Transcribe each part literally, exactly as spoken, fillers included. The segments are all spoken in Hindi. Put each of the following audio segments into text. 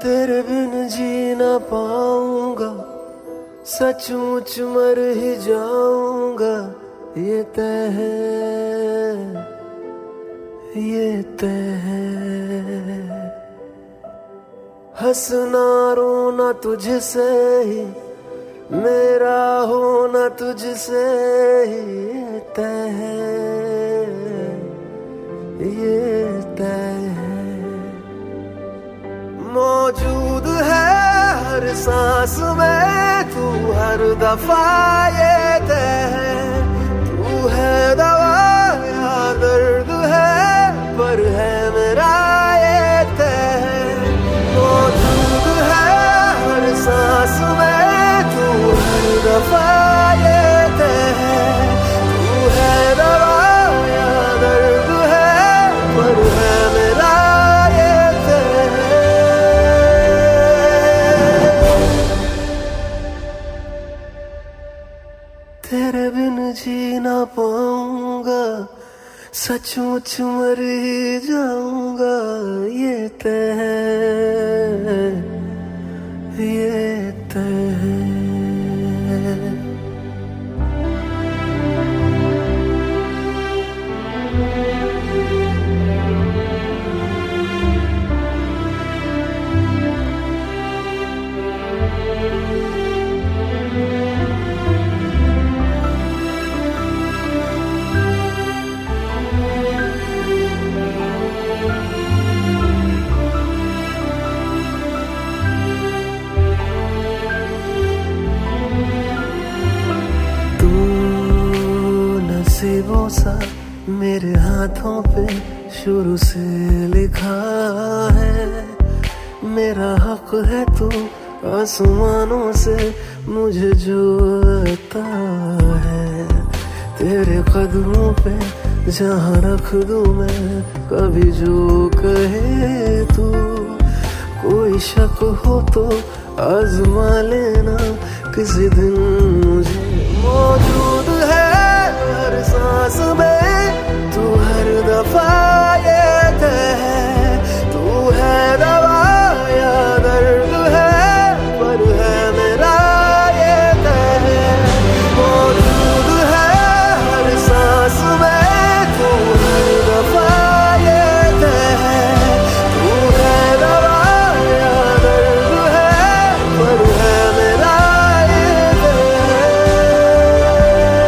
तेरे बिन जी ना पाऊंगा, सचमुच मर ही जाऊंगा, ये तय है, ये तय है। हंसना रोना तुझसे ही, मेरा होना तुझसे ही, ये तय है, ये तय है। मौजूद है हर सांस में तू, हर दफा ये तय है। तू है दवा या दर्द है, पर है मेरा ये तय है। मौजूद है हर सांस में तू, हर दफा ये तय है। तू है दवा या दर्द है, पर है मेरा ये तय है। तेरे बिन जी ना पाऊंगा, सचमुच मर ही जाऊंगा, ये तय है, ये तय है। नसीबों सा मेरे हाथों पे शुरू से लिखा है, मेरा हक है तू आसमानों से मुझे जो आता है। तेरे कदमों पे जहाँ रख दूं मैं कभी जो कहे तू, कोई शक हो तो आजमा लेना किसी दिन मुझे। मौजूद है हर सांस में तू, हर दफा ये तय है। तू है दवा या दर्द है, पर है मेरा ये तय है। मौजूद है हर सांस में तू, हर दफा ये तय है। तू है दवा या दर्द है, पर है मेरा ये तय है।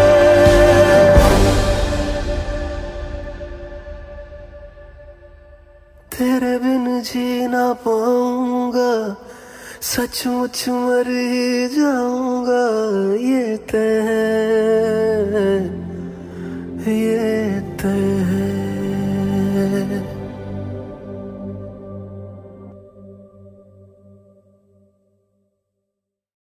तेरे बिन जी ना पाऊंगा, सचमुच मर ही जाऊंगा, ये तय है, ये